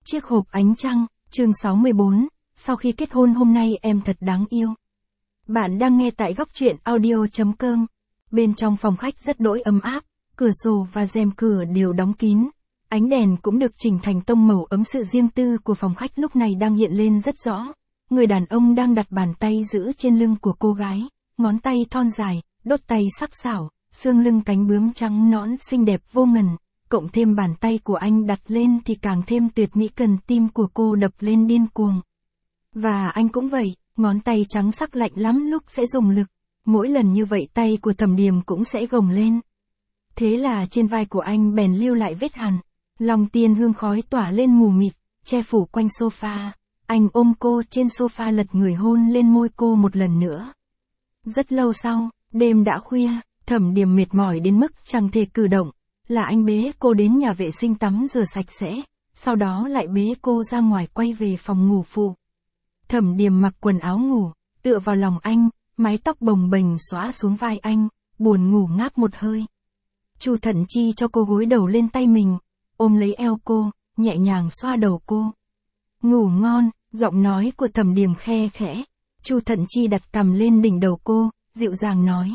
Chiếc hộp ánh trăng, chương 64, sau khi kết hôn hôm nay em thật đáng yêu. Bạn đang nghe tại góc truyện audio.com. Bên trong phòng khách rất đỗi ấm áp, cửa sổ và rèm cửa đều đóng kín. Ánh đèn cũng được chỉnh thành tông màu ấm, sự riêng tư của phòng khách lúc này đang hiện lên rất rõ. Người đàn ông đang đặt bàn tay giữ trên lưng của cô gái, ngón tay thon dài, đốt tay sắc sảo, xương lưng cánh bướm trắng nõn xinh đẹp vô ngần. Cộng thêm bàn tay của anh đặt lên thì càng thêm tuyệt mỹ, cần tim của cô đập lên điên cuồng. Và anh cũng vậy, ngón tay trắng sắc lạnh lắm lúc sẽ dùng lực. Mỗi lần như vậy tay của Thẩm Điềm cũng sẽ gồng lên. Thế là trên vai của anh bèn lưu lại vết hằn. Lòng tiên hương khói tỏa lên mù mịt, che phủ quanh sofa. Anh ôm cô trên sofa, lật người hôn lên môi cô một lần nữa. Rất lâu sau, đêm đã khuya, Thẩm Điềm mệt mỏi đến mức chẳng thể cử động. Là anh bế cô đến nhà vệ sinh tắm rửa sạch sẽ, sau đó lại bế cô ra ngoài quay về phòng ngủ phụ. Thẩm Điềm mặc quần áo ngủ, tựa vào lòng anh, mái tóc bồng bềnh xõa xuống vai anh, buồn ngủ ngáp một hơi. Chu Thận Chi cho cô gối đầu lên tay mình, ôm lấy eo cô, nhẹ nhàng xoa đầu cô. Ngủ ngon, giọng nói của Thẩm Điềm khe khẽ. Chu Thận Chi đặt cằm lên đỉnh đầu cô, dịu dàng nói.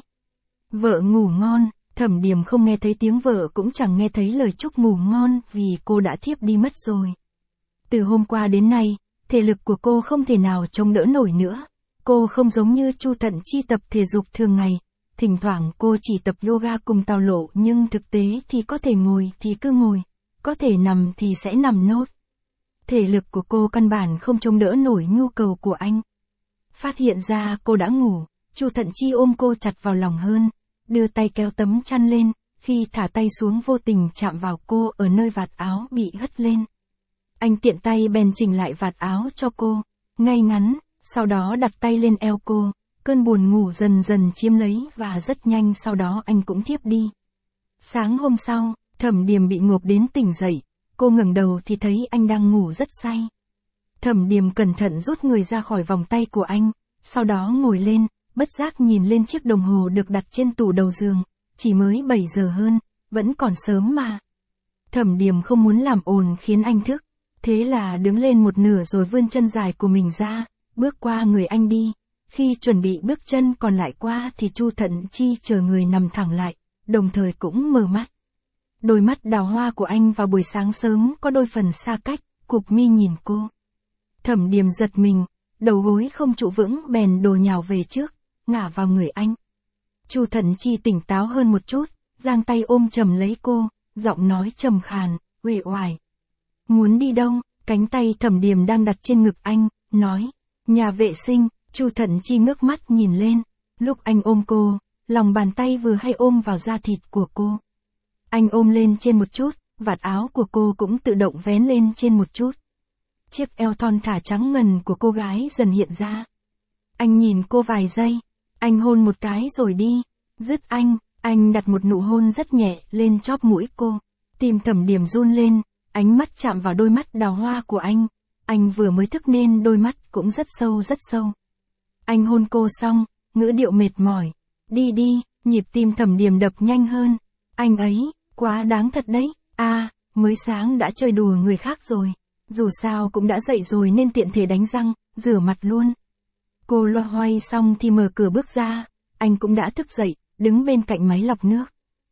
Vợ ngủ ngon. Thẩm Điềm không nghe thấy tiếng vợ, cũng chẳng nghe thấy lời chúc ngủ ngon vì cô đã thiếp đi mất rồi. Từ hôm qua đến nay, thể lực của cô không thể nào chống đỡ nổi nữa. Cô không giống như Chu Thận Chi tập thể dục thường ngày. Thỉnh thoảng cô chỉ tập yoga cùng Tào Lộ, nhưng thực tế thì có thể ngồi thì cứ ngồi, có thể nằm thì sẽ nằm nốt. Thể lực của cô căn bản không chống đỡ nổi nhu cầu của anh. Phát hiện ra cô đã ngủ, Chu Thận Chi ôm cô chặt vào lòng hơn. Đưa tay kéo tấm chăn lên, khi thả tay xuống vô tình chạm vào cô ở nơi vạt áo bị hất lên. Anh tiện tay bèn chỉnh lại vạt áo cho cô, ngay ngắn, sau đó đặt tay lên eo cô, cơn buồn ngủ dần dần chiếm lấy và rất nhanh sau đó anh cũng thiếp đi. Sáng hôm sau, Thẩm Điềm bị ngộp đến tỉnh dậy, cô ngẩng đầu thì thấy anh đang ngủ rất say. Thẩm Điềm cẩn thận rút người ra khỏi vòng tay của anh, sau đó ngồi lên. Bất giác nhìn lên chiếc đồng hồ được đặt trên tủ đầu giường, chỉ mới 7 giờ hơn, vẫn còn sớm mà. Thẩm Điềm không muốn làm ồn khiến anh thức, thế là đứng lên một nửa rồi vươn chân dài của mình ra, bước qua người anh đi. Khi chuẩn bị bước chân còn lại qua thì Chu Thận Chi chờ người nằm thẳng lại, đồng thời cũng mở mắt. Đôi mắt đào hoa của anh vào buổi sáng sớm có đôi phần xa cách, cụp mi nhìn cô. Thẩm Điềm giật mình, đầu gối không trụ vững bèn đổ nhào về trước, ngả vào người anh. Chu Thận Chi tỉnh táo hơn một chút, giang tay ôm chầm lấy cô, giọng nói trầm khàn, uể oải. Muốn đi đâu? Cánh tay Thẩm Điềm đang đặt trên ngực anh, nói. Nhà vệ sinh. Chu Thận Chi ngước mắt nhìn lên. Lúc anh ôm cô, lòng bàn tay vừa hay ôm vào da thịt của cô. Anh ôm lên trên một chút, vạt áo của cô cũng tự động vén lên trên một chút. Chiếc eo thon thả trắng ngần của cô gái dần hiện ra. Anh nhìn cô vài giây. Anh hôn một cái rồi đi. Dứt anh đặt một nụ hôn rất nhẹ lên chóp mũi cô. Tim Thẩm Điềm run lên, ánh mắt chạm vào đôi mắt đào hoa của anh. Anh vừa mới thức nên đôi mắt cũng rất sâu rất sâu. Anh hôn cô xong, ngữ điệu mệt mỏi. Đi đi, nhịp tim Thẩm Điềm đập nhanh hơn. Anh ấy, quá đáng thật đấy. Mới sáng đã chơi đùa người khác rồi. Dù sao cũng đã dậy rồi nên tiện thể đánh răng, rửa mặt luôn. Cô loa hoay xong thì mở cửa bước ra, anh cũng đã thức dậy, đứng bên cạnh máy lọc nước.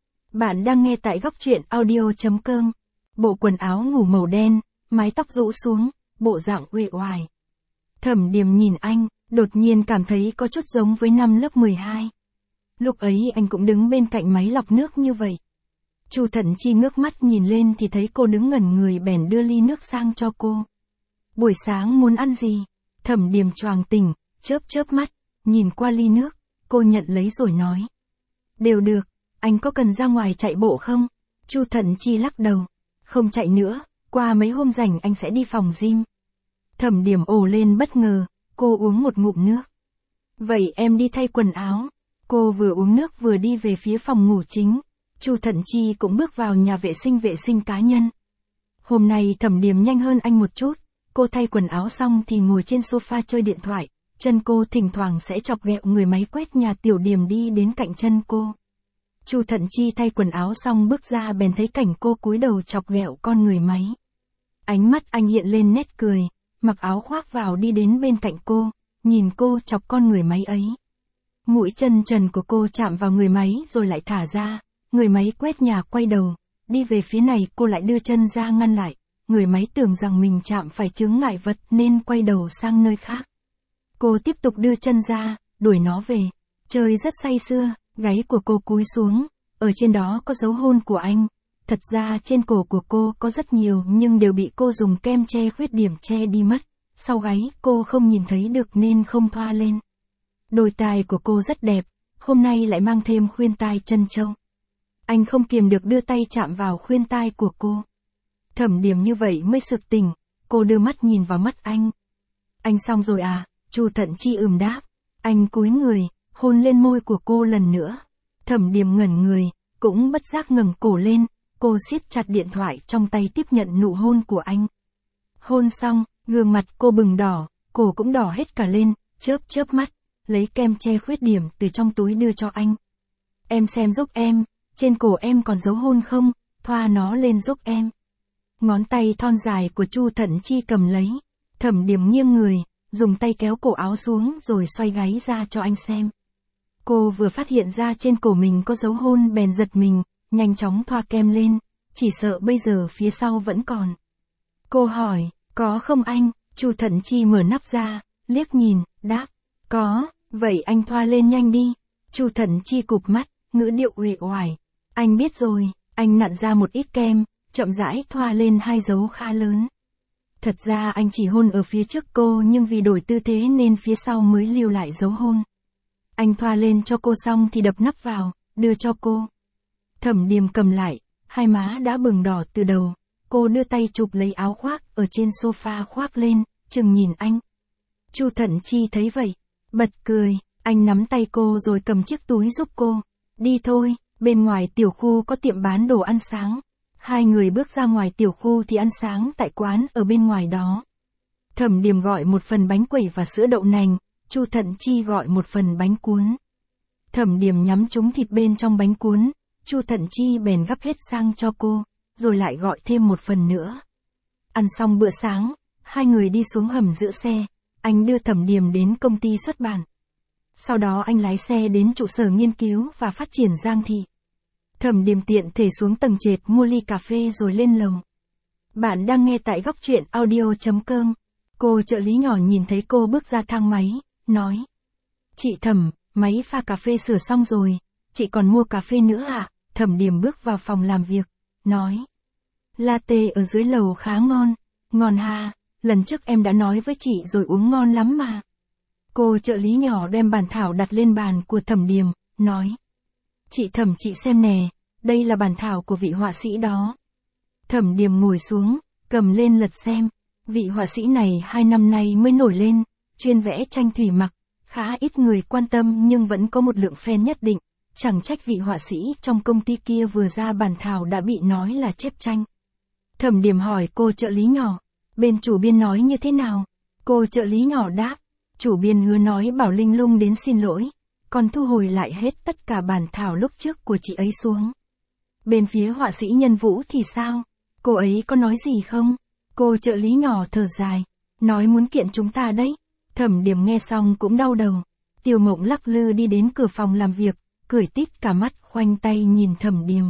Bạn đang nghe tại góc truyện audio.com. Bộ quần áo ngủ màu đen, mái tóc rũ xuống, bộ dạng uể oải. Thẩm Điềm nhìn anh, đột nhiên cảm thấy có chút giống với năm lớp 12. Lúc ấy anh cũng đứng bên cạnh máy lọc nước như vậy. Chu Thận Chi ngước mắt nhìn lên thì thấy cô đứng ngẩn người bèn đưa ly nước sang cho cô. Buổi sáng muốn ăn gì? Thẩm Điềm choàng tỉnh, chớp mắt, nhìn qua ly nước, cô nhận lấy rồi nói. Đều được, anh có cần ra ngoài chạy bộ không? Chu Thận Chi lắc đầu. Không chạy nữa, qua mấy hôm rảnh anh sẽ đi phòng gym. Thẩm Điềm ồ lên bất ngờ, cô uống một ngụm nước. Vậy em đi thay quần áo. Cô vừa uống nước vừa đi về phía phòng ngủ chính. Chu Thận Chi cũng bước vào nhà vệ sinh cá nhân. Hôm nay Thẩm Điềm nhanh hơn anh một chút, cô thay quần áo xong thì ngồi trên sofa chơi điện thoại. Chân cô thỉnh thoảng sẽ chọc ghẹo người máy quét nhà. Tiểu Điềm đi đến cạnh chân cô. Chu Thận Chi thay quần áo xong bước ra bèn thấy cảnh cô cúi đầu chọc ghẹo con người máy. Ánh mắt anh hiện lên nét cười, mặc áo khoác vào đi đến bên cạnh cô, nhìn cô chọc con người máy ấy. Mũi chân trần của cô chạm vào người máy rồi lại thả ra, người máy quét nhà quay đầu, đi về phía này cô lại đưa chân ra ngăn lại, người máy tưởng rằng mình chạm phải chướng ngại vật nên quay đầu sang nơi khác. Cô tiếp tục đưa chân ra, đuổi nó về, chơi rất say sưa, gáy của cô cúi xuống, ở trên đó có dấu hôn của anh. Thật ra trên cổ của cô có rất nhiều nhưng đều bị cô dùng kem che khuyết điểm che đi mất, sau gáy cô không nhìn thấy được nên không thoa lên. Đôi tai của cô rất đẹp, hôm nay lại mang thêm khuyên tai trân châu. Anh không kiềm được đưa tay chạm vào khuyên tai của cô. Thẩm Điểm như vậy mới sực tỉnh, cô đưa mắt nhìn vào mắt anh. Anh xong rồi à? Chu Thận Chi đáp. Anh cúi người, hôn lên môi của cô lần nữa. Thẩm Điểm ngẩn người, cũng bất giác ngẩng cổ lên, cô siết chặt điện thoại trong tay tiếp nhận nụ hôn của anh. Hôn xong, gương mặt cô bừng đỏ, cổ cũng đỏ hết cả lên, chớp mắt, lấy kem che khuyết điểm từ trong túi đưa cho anh. Em xem giúp em, trên cổ em còn dấu hôn không, thoa nó lên giúp em. Ngón tay thon dài của Chu Thận Chi cầm lấy, Thẩm Điểm nghiêng người, dùng tay kéo cổ áo xuống rồi xoay gáy ra cho anh xem. Cô vừa phát hiện ra trên cổ mình có dấu hôn bèn giật mình, nhanh chóng thoa kem lên, chỉ sợ bây giờ phía sau vẫn còn. Cô hỏi, có không anh? Chu Thận Chi mở nắp ra, liếc nhìn, đáp, có, vậy anh thoa lên nhanh đi. Chu Thận Chi cụp mắt, ngữ điệu uể oải, anh biết rồi, anh nặn ra một ít kem, chậm rãi thoa lên hai dấu khá lớn. Thật ra anh chỉ hôn ở phía trước cô nhưng vì đổi tư thế nên phía sau mới lưu lại dấu hôn. Anh thoa lên cho cô xong thì đập nắp vào, đưa cho cô. Thẩm Điểm cầm lại, hai má đã bừng đỏ từ đầu, cô đưa tay chụp lấy áo khoác ở trên sofa khoác lên, chừng nhìn anh. Chu Thận Chi thấy vậy, bật cười, anh nắm tay cô rồi cầm chiếc túi giúp cô. Đi thôi, bên ngoài tiểu khu có tiệm bán đồ ăn sáng. Hai người bước ra ngoài tiểu khu thì ăn sáng tại quán ở bên ngoài đó. Thẩm Điểm gọi một phần bánh quẩy và sữa đậu nành, Chu Thận Chi gọi một phần bánh cuốn. Thẩm Điểm nhắm trúng thịt bên trong bánh cuốn, Chu Thận Chi bèn gắp hết sang cho cô, rồi lại gọi thêm một phần nữa. Ăn xong bữa sáng, hai người đi xuống hầm giữ xe, anh đưa Thẩm Điểm đến công ty xuất bản. Sau đó anh lái xe đến trụ sở nghiên cứu và phát triển Giang Thị. Thẩm Điểm tiện thể xuống tầng trệt mua ly cà phê rồi lên lầu. Bạn đang nghe tại góc truyện audio.com. Cô trợ lý nhỏ nhìn thấy cô bước ra thang máy, nói. Chị Thẩm, máy pha cà phê sửa xong rồi, chị còn mua cà phê nữa à? Thẩm Điểm bước vào phòng làm việc, nói. Latte ở dưới lầu khá ngon, ngon ha, lần trước em đã nói với chị rồi uống ngon lắm mà. Cô trợ lý nhỏ đem bản thảo đặt lên bàn của Thẩm Điểm, nói. Chị Thẩm chị xem nè, đây là bản thảo của vị họa sĩ đó. Thẩm Điểm ngồi xuống, cầm lên lật xem, vị họa sĩ này 2 năm nay mới nổi lên, chuyên vẽ tranh thủy mặc, khá ít người quan tâm nhưng vẫn có một lượng fan nhất định, chẳng trách vị họa sĩ trong công ty kia vừa ra bản thảo đã bị nói là chép tranh. Thẩm Điểm hỏi cô trợ lý nhỏ, bên chủ biên nói như thế nào? Cô trợ lý nhỏ đáp, chủ biên hứa nói bảo Linh Lung đến xin lỗi, còn thu hồi lại hết tất cả bản thảo lúc trước của chị ấy xuống. Bên phía họa sĩ Nhân Vũ thì sao? Cô ấy có nói gì không? Cô trợ lý nhỏ thở dài, nói muốn kiện chúng ta đấy. Thẩm Điểm nghe xong cũng đau đầu. Tiêu Mộng lắc lư đi đến cửa phòng làm việc, cười tít cả mắt khoanh tay nhìn Thẩm Điểm.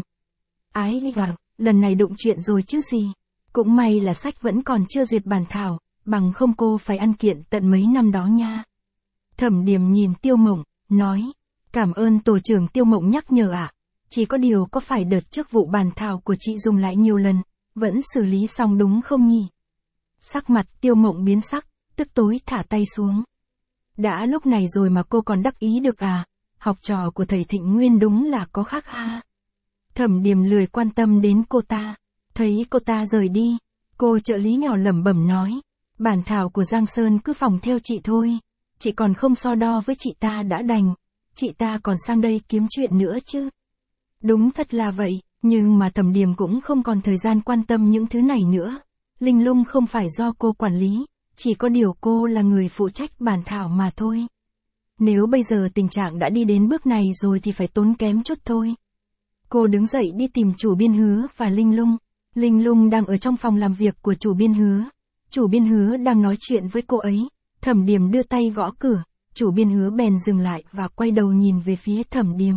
Ái gà, lần này đụng chuyện rồi chứ gì. Cũng may là sách vẫn còn chưa duyệt bản thảo, bằng không cô phải ăn kiện tận mấy năm đó nha. Thẩm Điểm nhìn Tiêu Mộng, nói, cảm ơn tổ trưởng Tiêu Mộng nhắc nhở ạ. Chỉ có điều có phải đợt trước vụ bản thảo của chị dùng lại nhiều lần, vẫn xử lý xong đúng không nhỉ? Sắc mặt Tiêu Mộng biến sắc, tức tối thả tay xuống. Đã lúc này rồi mà cô còn đắc ý được à? Học trò của thầy Thịnh Nguyên đúng là có khác ha. Thẩm Điểm lười quan tâm đến cô ta. Thấy cô ta rời đi, cô trợ lý nhỏ lẩm bẩm nói, bản thảo của Giang Sơn cứ phòng theo chị thôi. Chị còn không so đo với chị ta đã đành, chị ta còn sang đây kiếm chuyện nữa chứ. Đúng thật là vậy, nhưng mà Thẩm Điểm cũng không còn thời gian quan tâm những thứ này nữa. Linh Lung không phải do cô quản lý, chỉ có điều cô là người phụ trách bản thảo mà thôi. Nếu bây giờ tình trạng đã đi đến bước này rồi thì phải tốn kém chút thôi. Cô đứng dậy đi tìm chủ biên Hứa và Linh Lung. Linh Lung đang ở trong phòng làm việc của chủ biên Hứa. Chủ biên Hứa đang nói chuyện với cô ấy. Thẩm Điềm đưa tay gõ cửa. Chủ biên Hứa bèn dừng lại và quay đầu nhìn về phía Thẩm Điềm.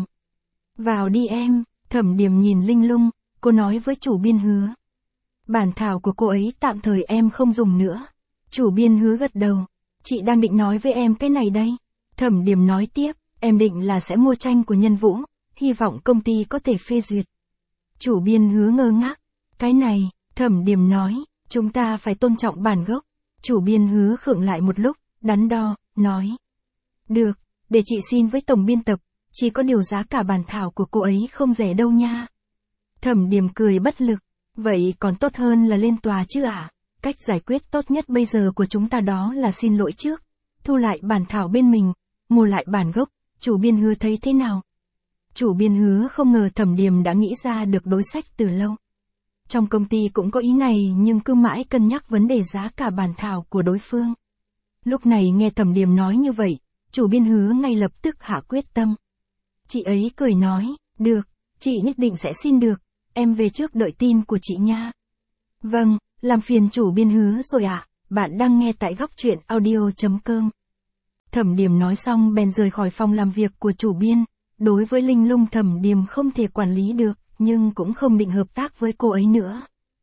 Vào đi em. Thẩm Điềm nhìn Linh Lung, cô nói với chủ biên Hứa. Bản thảo của cô ấy tạm thời em không dùng nữa. Chủ biên Hứa gật đầu. Chị đang định nói với em cái này đây. Thẩm Điềm nói tiếp, em định là sẽ mua tranh của Nhân Vũ, hy vọng công ty có thể phê duyệt. Chủ biên Hứa ngơ ngác. Cái này, Thẩm Điềm nói, chúng ta phải tôn trọng bản gốc. Chủ biên Hứa khựng lại một lúc, đắn đo, nói. Được, để chị xin với tổng biên tập, chỉ có điều giá cả bản thảo của cô ấy không rẻ đâu nha. Thẩm Điềm cười bất lực, vậy còn tốt hơn là lên tòa chứ ạ. Cách giải quyết tốt nhất bây giờ của chúng ta đó là xin lỗi trước, thu lại bản thảo bên mình, mua lại bản gốc, chủ biên Hứa thấy thế nào? Chủ biên Hứa không ngờ Thẩm Điềm đã nghĩ ra được đối sách từ lâu. Trong công ty cũng có ý này nhưng cứ mãi cân nhắc vấn đề giá cả bản thảo của đối phương. Lúc này nghe Thẩm Điềm nói như vậy, chủ biên Hứa ngay lập tức hạ quyết tâm. Chị ấy cười nói, được, chị nhất định sẽ xin được, em về trước đợi tin của chị nha. Vâng, làm phiền chủ biên Hứa rồi ạ, bạn đang nghe tại góc truyện audio.com. Thẩm Điềm nói xong bèn rời khỏi phòng làm việc của chủ biên. Đối với Linh Lung Thẩm Điềm không thể quản lý được, nhưng cũng không định hợp tác với cô ấy nữa.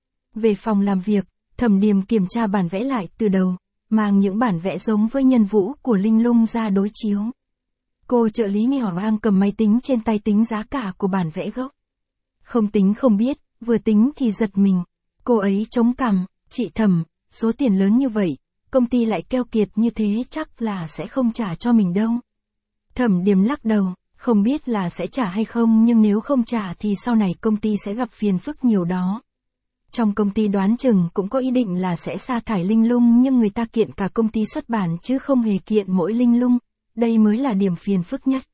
Về phòng làm việc, Thẩm Điềm kiểm tra bản vẽ lại từ đầu, mang những bản vẽ giống với Nhân Vũ của Linh Lung ra đối chiếu. Cô trợ lý nhỏ đang cầm máy tính trên tay tính giá cả của bản vẽ gốc. Không tính không biết, vừa tính thì giật mình. Cô ấy chống cằm, chị Thẩm, số tiền lớn như vậy, công ty lại keo kiệt như thế chắc là sẽ không trả cho mình đâu. Thẩm Điềm lắc đầu, không biết là sẽ trả hay không nhưng nếu không trả thì sau này công ty sẽ gặp phiền phức nhiều đó. Trong công ty đoán chừng cũng có ý định là sẽ sa thải Linh Lung nhưng người ta kiện cả công ty xuất bản chứ không hề kiện mỗi Linh Lung, đây mới là điểm phiền phức nhất.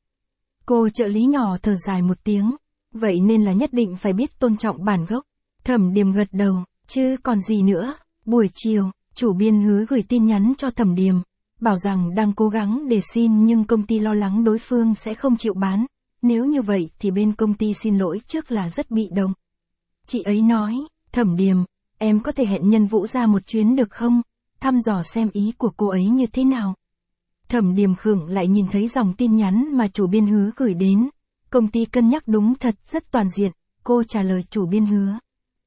Cô trợ lý nhỏ thở dài một tiếng, vậy nên là nhất định phải biết tôn trọng bản gốc. Thẩm Điềm gật đầu, chứ còn gì nữa. Buổi chiều, chủ biên Hứa gửi tin nhắn cho Thẩm Điềm, bảo rằng đang cố gắng để xin nhưng công ty lo lắng đối phương sẽ không chịu bán, nếu như vậy thì bên công ty xin lỗi trước là rất bị động. Chị ấy nói, Thẩm Điềm, em có thể hẹn Nhân Vũ ra một chuyến được không, thăm dò xem ý của cô ấy như thế nào. Thẩm Điềm khựng lại nhìn thấy dòng tin nhắn mà chủ biên Hứa gửi đến, công ty cân nhắc đúng thật rất toàn diện, cô trả lời chủ biên Hứa.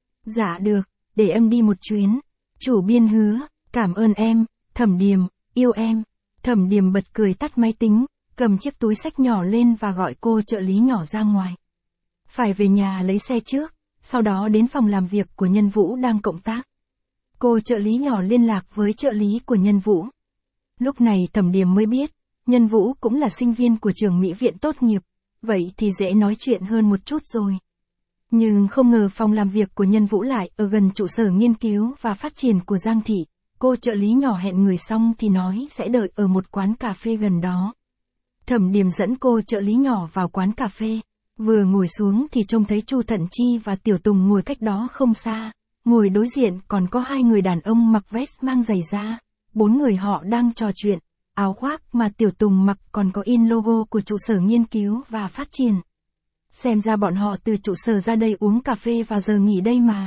Dạ được, để em đi một chuyến. Chủ biên Hứa, cảm ơn em, Thẩm Điềm, yêu em. Thẩm Điềm bật cười tắt máy tính, cầm chiếc túi xách nhỏ lên và gọi cô trợ lý nhỏ ra ngoài. Phải về nhà lấy xe trước, sau đó đến phòng làm việc của Nhân Vũ đang cộng tác. Cô trợ lý nhỏ liên lạc với trợ lý của Nhân Vũ. Lúc này Thẩm Điềm mới biết, Nhân Vũ cũng là sinh viên của trường Mỹ viện tốt nghiệp, vậy thì dễ nói chuyện hơn một chút rồi. Nhưng không ngờ phòng làm việc của Nhân Vũ lại ở gần trụ sở nghiên cứu và phát triển của Giang Thị. Cô trợ lý nhỏ hẹn người xong thì nói sẽ đợi ở một quán cà phê gần đó. Thẩm Điềm dẫn cô trợ lý nhỏ vào quán cà phê. Vừa ngồi xuống thì trông thấy Chu Thận Chi và Tiểu Tùng ngồi cách đó không xa. Ngồi đối diện còn có hai người đàn ông mặc vest mang giày da. 4 người họ đang trò chuyện. Áo khoác mà Tiểu Tùng mặc còn có in logo của trụ sở nghiên cứu và phát triển. Xem ra bọn họ từ trụ sở ra đây uống cà phê vào giờ nghỉ đây mà.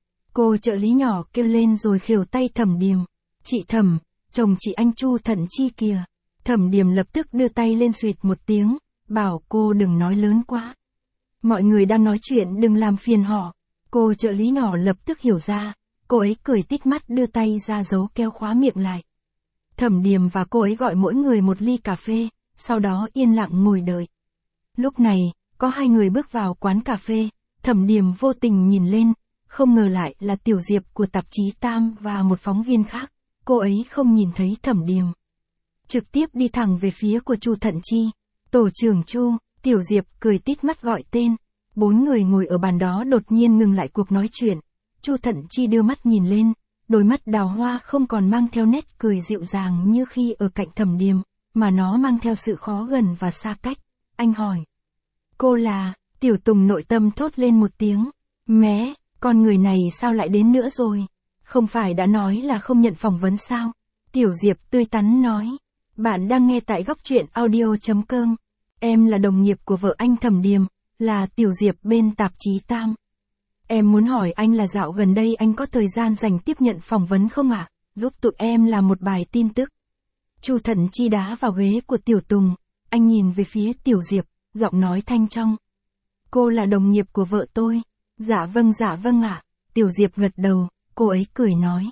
Cô trợ lý nhỏ kêu lên rồi khều tay Thẩm Điềm. Chị Thẩm, chồng chị anh Chu Thận Chi kìa. Thẩm Điềm lập tức đưa tay lên xuyệt một tiếng, bảo cô đừng nói lớn quá. Mọi người đang nói chuyện đừng làm phiền họ. Cô trợ lý nhỏ lập tức hiểu ra, cô ấy cười tít mắt đưa tay ra giấu keo khóa miệng lại. Thẩm Điềm và cô ấy gọi mỗi người một ly cà phê, sau đó yên lặng ngồi đợi. Lúc này, có hai người bước vào quán cà phê, Thẩm Điềm vô tình nhìn lên, không ngờ lại là Tiểu Diệp của tạp chí Tam và một phóng viên khác. Cô ấy không nhìn thấy Thẩm Điềm, trực tiếp đi thẳng về phía của Chu Thận Chi. Tổ trưởng Chu, Tiểu Diệp cười tít mắt gọi tên. 4 người ngồi ở bàn đó đột nhiên ngừng lại cuộc nói chuyện. Chu Thận Chi đưa mắt nhìn lên, đôi mắt đào hoa không còn mang theo nét cười dịu dàng như khi ở cạnh Thẩm Điềm, mà nó mang theo sự khó gần và xa cách. Anh hỏi. Cô là, Tiểu Tùng nội tâm thốt lên một tiếng. Mé, con người này sao lại đến nữa rồi? Không phải đã nói là không nhận phỏng vấn sao? Tiểu Diệp tươi tắn nói. Bạn đang nghe tại góc truyện audio.com. Em là đồng nghiệp của vợ anh Thẩm Điềm, là Tiểu Diệp bên tạp chí Tam. Em muốn hỏi anh là dạo gần đây anh có thời gian dành tiếp nhận phỏng vấn không ạ? Giúp tụi em làm một bài tin tức. Chu Thận Chi đá vào ghế của Tiểu Tùng, anh nhìn về phía Tiểu Diệp, giọng nói thanh trong. Cô là đồng nghiệp của vợ tôi. Dạ vâng ạ. Tiểu Diệp gật đầu, cô ấy cười nói.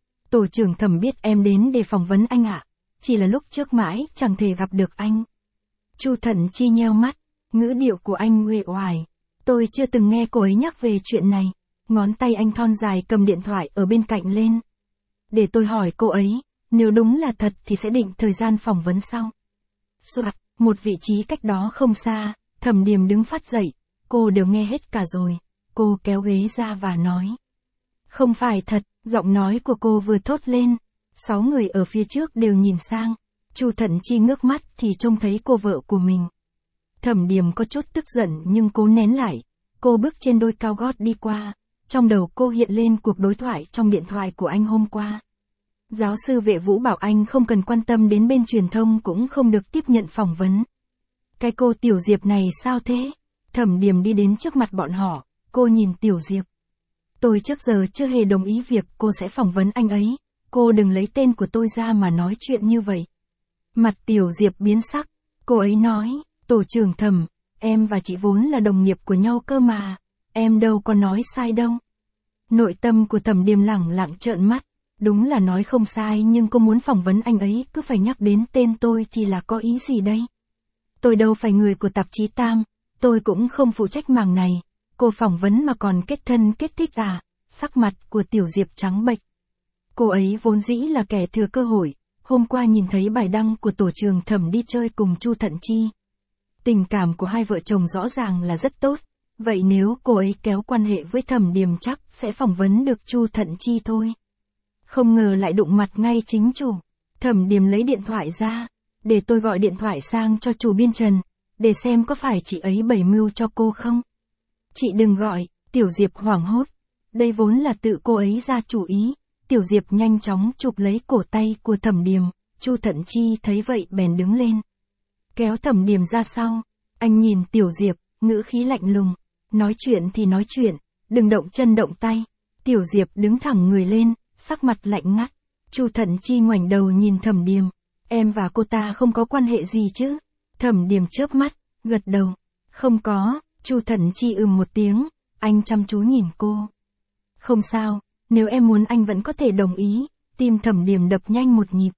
Tổ trưởng Thẩm biết em đến để phỏng vấn anh ạ. Chỉ là lúc trước mãi chẳng thể gặp được anh. Chu Thận Chi nheo mắt, ngữ điệu của anh uể oải. Tôi chưa từng nghe cô ấy nhắc về chuyện này. Ngón tay anh thon dài cầm điện thoại ở bên cạnh lên. Để tôi hỏi cô ấy, nếu đúng là thật thì sẽ định thời gian phỏng vấn sau. Soạt, một vị trí cách đó không xa, Thẩm Điềm đứng phát dậy, cô đều nghe hết cả rồi. Cô kéo ghế ra và nói. Không phải thật, giọng nói của cô vừa thốt lên. 6 người ở phía trước đều nhìn sang. Chu Thận Chi ngước mắt thì trông thấy cô vợ của mình. Thẩm Điềm có chút tức giận nhưng cố nén lại. Cô bước trên đôi cao gót đi qua. Trong đầu cô hiện lên cuộc đối thoại trong điện thoại của anh hôm qua. Giáo sư Vệ Vũ bảo anh không cần quan tâm đến bên truyền thông cũng không được tiếp nhận phỏng vấn. Cái cô Tiểu Diệp này sao thế? Thẩm Điềm đi đến trước mặt bọn họ, cô nhìn Tiểu Diệp. Tôi trước giờ chưa hề đồng ý việc cô sẽ phỏng vấn anh ấy. Cô đừng lấy tên của tôi ra mà nói chuyện như vậy. Mặt Tiểu Diệp biến sắc, cô ấy nói, tổ trưởng Thẩm, em và chị vốn là đồng nghiệp của nhau cơ mà, em đâu có nói sai đâu. Nội tâm của Thẩm Điềm lẳng lặng trợn mắt, đúng là nói không sai nhưng cô muốn phỏng vấn anh ấy cứ phải nhắc đến tên tôi thì là có ý gì đây? Tôi đâu phải người của tạp chí Tam, tôi cũng không phụ trách mảng này, cô phỏng vấn mà còn kết thân kết thích à? Sắc mặt của Tiểu Diệp trắng bệch. Cô ấy vốn dĩ là kẻ thừa cơ hội, hôm qua nhìn thấy bài đăng của tổ trưởng Thẩm đi chơi cùng Chu Thận Chi. Tình cảm của hai vợ chồng rõ ràng là rất tốt, vậy nếu cô ấy kéo quan hệ với Thẩm Điềm chắc sẽ phỏng vấn được Chu Thận Chi thôi. Không ngờ lại đụng mặt ngay chính chủ. Thẩm Điềm lấy điện thoại ra, để tôi gọi điện thoại sang cho chủ biên Trần, để xem có phải chị ấy bày mưu cho cô không. Chị đừng gọi, Tiểu Diệp hoảng hốt. Đây vốn là tự cô ấy ra chủ ý. Tiểu Diệp nhanh chóng chụp lấy cổ tay của Thẩm Điềm, Chu Thận Chi thấy vậy bèn đứng lên. Kéo Thẩm Điềm ra sau, anh nhìn Tiểu Diệp, ngữ khí lạnh lùng. Nói chuyện thì nói chuyện, đừng động chân động tay. Tiểu Diệp đứng thẳng người lên, sắc mặt lạnh ngắt. Chu Thận Chi ngoảnh đầu nhìn Thẩm Điềm. Em và cô ta không có quan hệ gì chứ? Thẩm Điềm chớp mắt, gật đầu. Không có, Chu Thận Chi một tiếng, anh chăm chú nhìn cô. Không sao, nếu em muốn anh vẫn có thể đồng ý. Tim Thẩm Điềm đập nhanh một nhịp.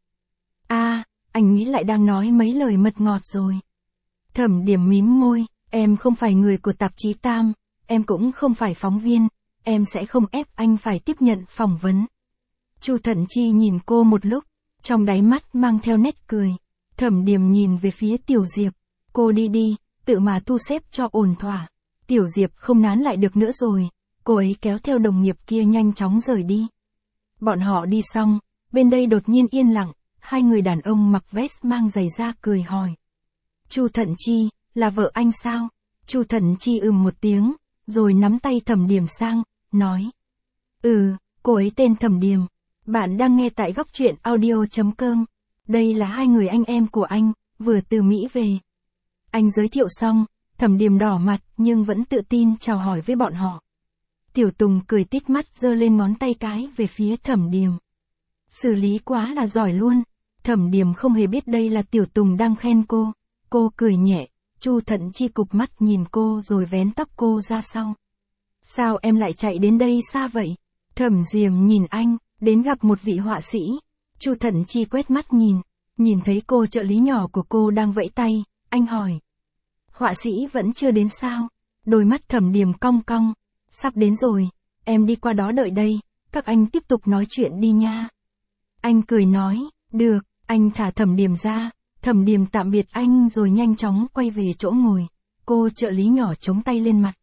Anh nghĩ lại đang nói mấy lời mật ngọt rồi. Thẩm Điềm mím môi, em không phải người của tạp chí Tam, em cũng không phải phóng viên, em sẽ không ép anh phải tiếp nhận phỏng vấn. Chu Thận Chi nhìn cô một lúc, trong đáy mắt mang theo nét cười. Thẩm Điềm nhìn về phía Tiểu Diệp, cô đi đi, tự mà thu xếp cho ổn thỏa. Tiểu Diệp không nán lại được nữa rồi, cô ấy kéo theo đồng nghiệp kia nhanh chóng rời đi. Bọn họ đi xong, bên đây đột nhiên yên lặng, hai người đàn ông mặc vest mang giày da cười hỏi. Chu Thận Chi, là vợ anh sao? Chu Thận Chi một tiếng, rồi nắm tay Thẩm Điềm sang, nói. Cô ấy tên Thẩm Điềm. Bạn đang nghe tại góc truyện audio.com. Đây là hai người anh em của anh, vừa từ Mỹ về. Anh giới thiệu xong, Thẩm Điềm đỏ mặt nhưng vẫn tự tin chào hỏi với bọn họ. Tiểu Tùng cười tít mắt giơ lên ngón tay cái về phía Thẩm Điềm. Xử lý quá là giỏi luôn. Thẩm Điềm không hề biết đây là Tiểu Tùng đang khen cô. Cô cười nhẹ, Chu Thận Chi cụp mắt nhìn cô rồi vén tóc cô ra sau. Sao em lại chạy đến đây xa vậy? Thẩm Điềm nhìn anh, đến gặp một vị họa sĩ. Chu Thận Chi quét mắt nhìn thấy cô trợ lý nhỏ của cô đang vẫy tay, anh hỏi. Họa sĩ vẫn chưa đến sao? Đôi mắt Thẩm Điềm cong cong. Sắp đến rồi, em đi qua đó đợi đây, các anh tiếp tục nói chuyện đi nha. Anh cười nói, được, anh thả Thẩm Điềm ra. Thẩm Điềm tạm biệt anh rồi nhanh chóng quay về chỗ ngồi. Cô trợ lý nhỏ chống tay lên mặt.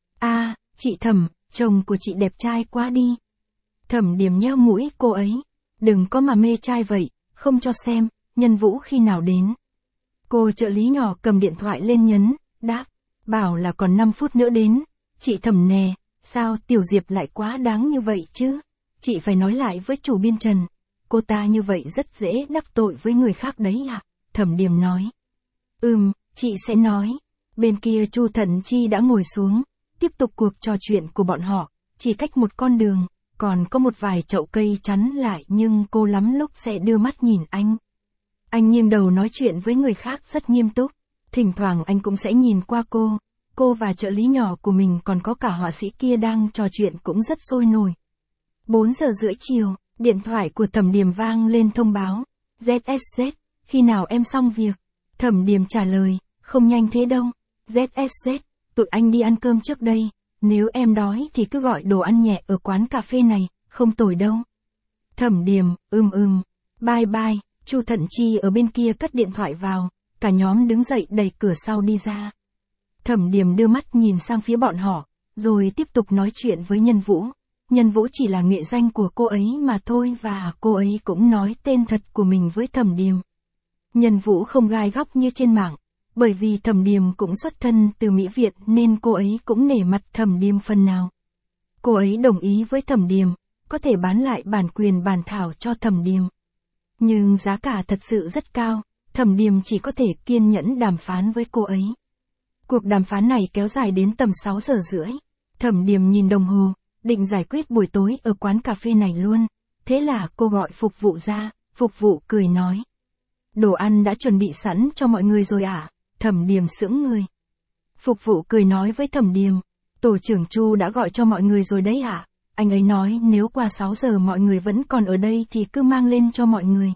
Chị Thẩm, chồng của chị đẹp trai quá đi. Thẩm Điềm nheo mũi cô ấy. Đừng có mà mê trai vậy, không cho xem, Nhân Vũ khi nào đến. Cô trợ lý nhỏ cầm điện thoại lên nhấn, đáp, bảo là còn 5 phút nữa đến. Chị Thẩm nè, sao Tiểu Diệp lại quá đáng như vậy chứ? Chị phải nói lại với chủ biên Trần. Cô ta như vậy rất dễ đắc tội với người khác đấy ạ. Thẩm Điềm nói. Chị sẽ nói. Bên kia Chu Thận Chi đã ngồi xuống. tiếp tục cuộc trò chuyện của bọn họ, chỉ cách một con đường, còn có một vài chậu cây chắn lại nhưng cô lắm lúc sẽ đưa mắt nhìn anh. Anh nghiêng đầu nói chuyện với người khác rất nghiêm túc, thỉnh thoảng anh cũng sẽ nhìn qua cô và trợ lý nhỏ của mình còn có cả họa sĩ kia đang trò chuyện cũng rất sôi nổi. 4 giờ rưỡi chiều, điện thoại của Thẩm Điềm vang lên thông báo, ZSZ, khi nào em xong việc? Thẩm Điềm trả lời, không nhanh thế đâu, ZSZ, tụi anh đi ăn cơm trước đây, nếu em đói thì cứ gọi đồ ăn nhẹ ở quán cà phê này, không tồi đâu. Thẩm Điềm, bye bye, Chu Thận Chi ở bên kia cất điện thoại vào, cả nhóm đứng dậy đẩy cửa sau đi ra. Thẩm Điềm đưa mắt nhìn sang phía bọn họ, rồi tiếp tục nói chuyện với Nhân Vũ. Nhân Vũ chỉ là nghệ danh của cô ấy mà thôi và cô ấy cũng nói tên thật của mình với Thẩm Điềm. Nhân Vũ không gai góc như trên mạng, bởi vì Thẩm Điềm cũng xuất thân từ Mỹ Việt nên cô ấy cũng nể mặt Thẩm Điềm phần nào. Cô ấy đồng ý với Thẩm Điềm, có thể bán lại bản quyền bản thảo cho Thẩm Điềm. Nhưng giá cả thật sự rất cao, Thẩm Điềm chỉ có thể kiên nhẫn đàm phán với cô ấy. Cuộc đàm phán này kéo dài đến tầm 6 giờ rưỡi. Thẩm Điềm nhìn đồng hồ, định giải quyết buổi tối ở quán cà phê này luôn. Thế là cô gọi phục vụ ra, phục vụ cười nói. Đồ ăn đã chuẩn bị sẵn cho mọi người rồi à? Thẩm Điềm sững người. Phục vụ cười nói với Thẩm Điềm, tổ trưởng Chu đã gọi cho mọi người rồi đấy ạ. Anh ấy nói nếu qua 6 giờ mọi người vẫn còn ở đây thì cứ mang lên cho mọi người.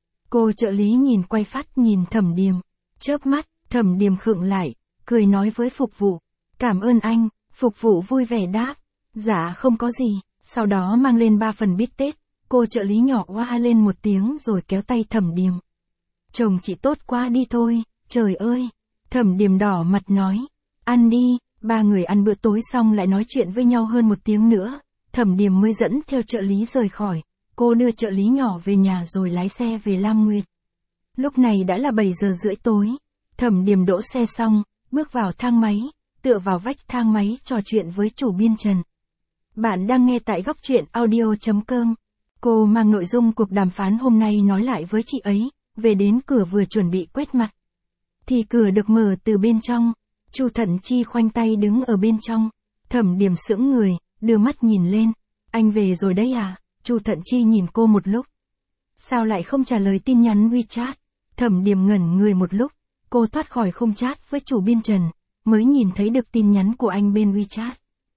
Cô trợ lý nhìn quay phát nhìn Thẩm Điềm, chớp mắt, Thẩm Điềm khựng lại, cười nói với phục vụ, cảm ơn anh, phục vụ vui vẻ đáp, dạ không có gì, sau đó mang lên 3 phần bít tết, cô trợ lý nhỏ oa lên một tiếng rồi kéo tay Thẩm Điềm. Chồng chị tốt quá đi thôi, trời ơi, Thẩm Điềm đỏ mặt nói, ăn đi, 3 người ăn bữa tối xong lại nói chuyện với nhau hơn 1 tiếng nữa, Thẩm Điềm mới dẫn theo trợ lý rời khỏi, cô đưa trợ lý nhỏ về nhà rồi lái xe về Lam Nguyệt. Lúc này đã là 7 giờ rưỡi tối, Thẩm Điềm đỗ xe xong, bước vào thang máy, tựa vào vách thang máy trò chuyện với chủ biên Trần. Bạn đang nghe tại góc truyện audio.com. Cô mang nội dung cuộc đàm phán hôm nay nói lại với chị ấy, về đến cửa vừa chuẩn bị quét mặt. Thì cửa được mở từ bên trong, Chu Thận Chi khoanh tay đứng ở bên trong, Thẩm Điềm sững người, đưa mắt nhìn lên, anh về rồi đấy à? Chu Thận Chi nhìn cô một lúc. Sao lại không trả lời tin nhắn WeChat? Thẩm Điềm ngẩn người một lúc, cô thoát khỏi không chat với chủ biên Trần, mới nhìn thấy được tin nhắn của anh bên WeChat.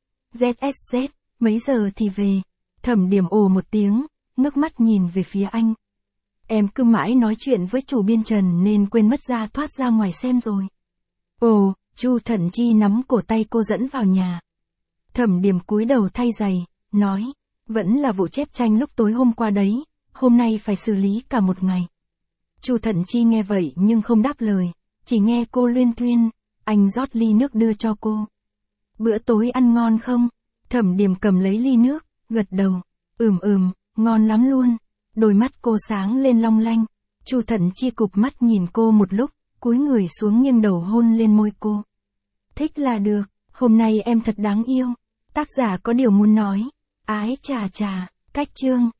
ZSZ, mấy giờ thì về? Thẩm Điềm ồ một tiếng, ngước mắt nhìn về phía anh. Em cứ mãi nói chuyện với chủ biên Trần nên quên mất thoát ra ngoài xem rồi. Ồ, Chu Thận Chi nắm cổ tay cô dẫn vào nhà. Thẩm Điềm cúi đầu thay giày, nói, vẫn là vụ chép tranh lúc tối hôm qua đấy, hôm nay phải xử lý cả một ngày. Chu Thận Chi nghe vậy nhưng không đáp lời, chỉ nghe cô luyên thuyên, anh rót ly nước đưa cho cô. Bữa tối ăn ngon không? Thẩm Điềm cầm lấy ly nước, gật đầu, ngon lắm luôn. Đôi mắt cô sáng lên long lanh. Chu Thận Chi cụp mắt nhìn cô một lúc, cúi người xuống nghiêng đầu hôn lên môi cô. Thích là được, hôm nay em thật đáng yêu. Tác giả có điều muốn nói. Ái chà chà, cách chương.